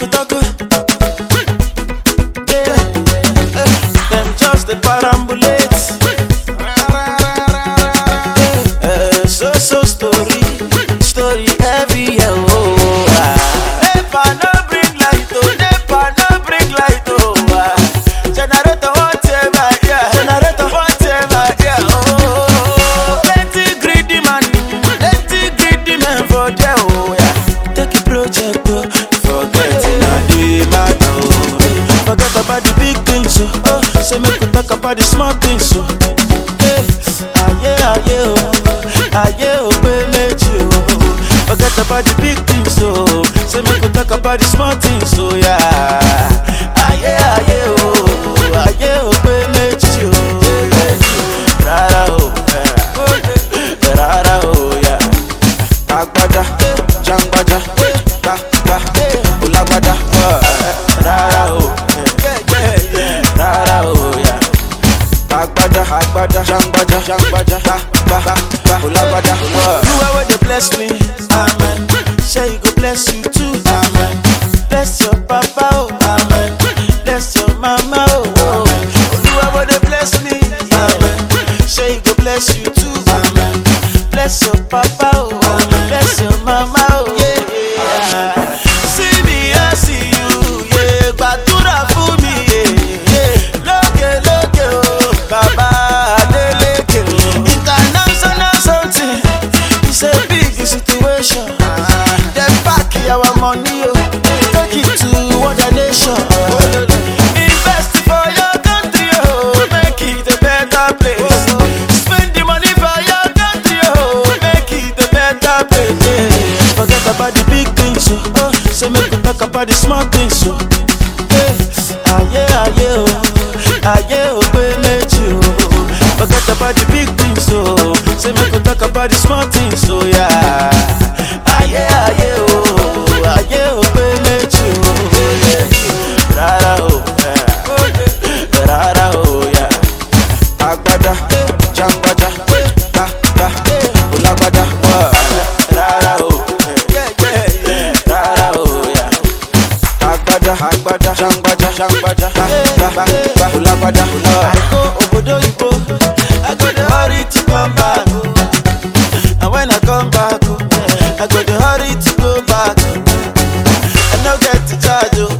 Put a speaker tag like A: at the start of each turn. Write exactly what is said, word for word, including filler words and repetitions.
A: talk. Yeah, uh, them just the parambulate. Uh, so so story, story heavy. Oh, ah. Nepa no bring light, oh. Nepa no bring light, oh. Ah. Generator whatever, yeah. Generator whatever, yeah. Oh, plenty greedy man, plenty greedy man for there, oh yeah. Take a project, oh. Forget it, I do it matter, oh. Forget about the big things, oh. Oh, say make we talk about the small things, oh. Hey, aye, aye, oh, aye, oh, baby, oh. Forget about the big things, oh. Say make we talk about the small things, oh yeah. Aye, aye, oh, aye, oh, baby, oh. Rara, oh, yeah. Rara, oh, yeah. Agbada, Jangbaja, Ba, Ba, Ulagbada, Rara, oh, yeah. Rara, oh, yeah. Agbada, Agbada, Jangbaja, Jangbaja, Ba, Ba, Ba, Ulagbada. You are where they bless me, amen. Say you go bless you too, amen. Bless your papa, oh, amen. Bless your mama, oh, oh. You are where they bless me, amen. Say you go bless you too, amen. Bless your papa, oh, amen. Bless your mama, oh, yeah, yeah. See me, I see you, yeah. Batura for me, yeah, yeah. Loke, loke, oh, Baba, Adeleke. International something, it's a big situation. Them back our money, oh, take it to other nation. Invest for your country, oh, make it a better place. Spend the money for your country, oh, make it a better place. Yeah. Forget about the big things, oh, oh. Say make we talk about the small things, oh. Hey, aye, aye, oh, aye, oh, baby, oh. Forget about the big things, oh. Say make we talk about the small things, oh yeah. Aye, aye, oh, aye, oh, baby, oh, yeah. Rara, oh, yeah. Rara, oh, yeah. Agbada, Jangbaja, Ba, Ba, Ulagbada, Rara, oh, yeah. Rara, oh, yeah. Agbada, Agbada, Jangbaja, Jangbaja, Ba, Ba, Ba, Ulagbada. I go obodo ibo, I go the hurry to come back. And when I come back, I go the hurry to go back. I no get to charge, oh.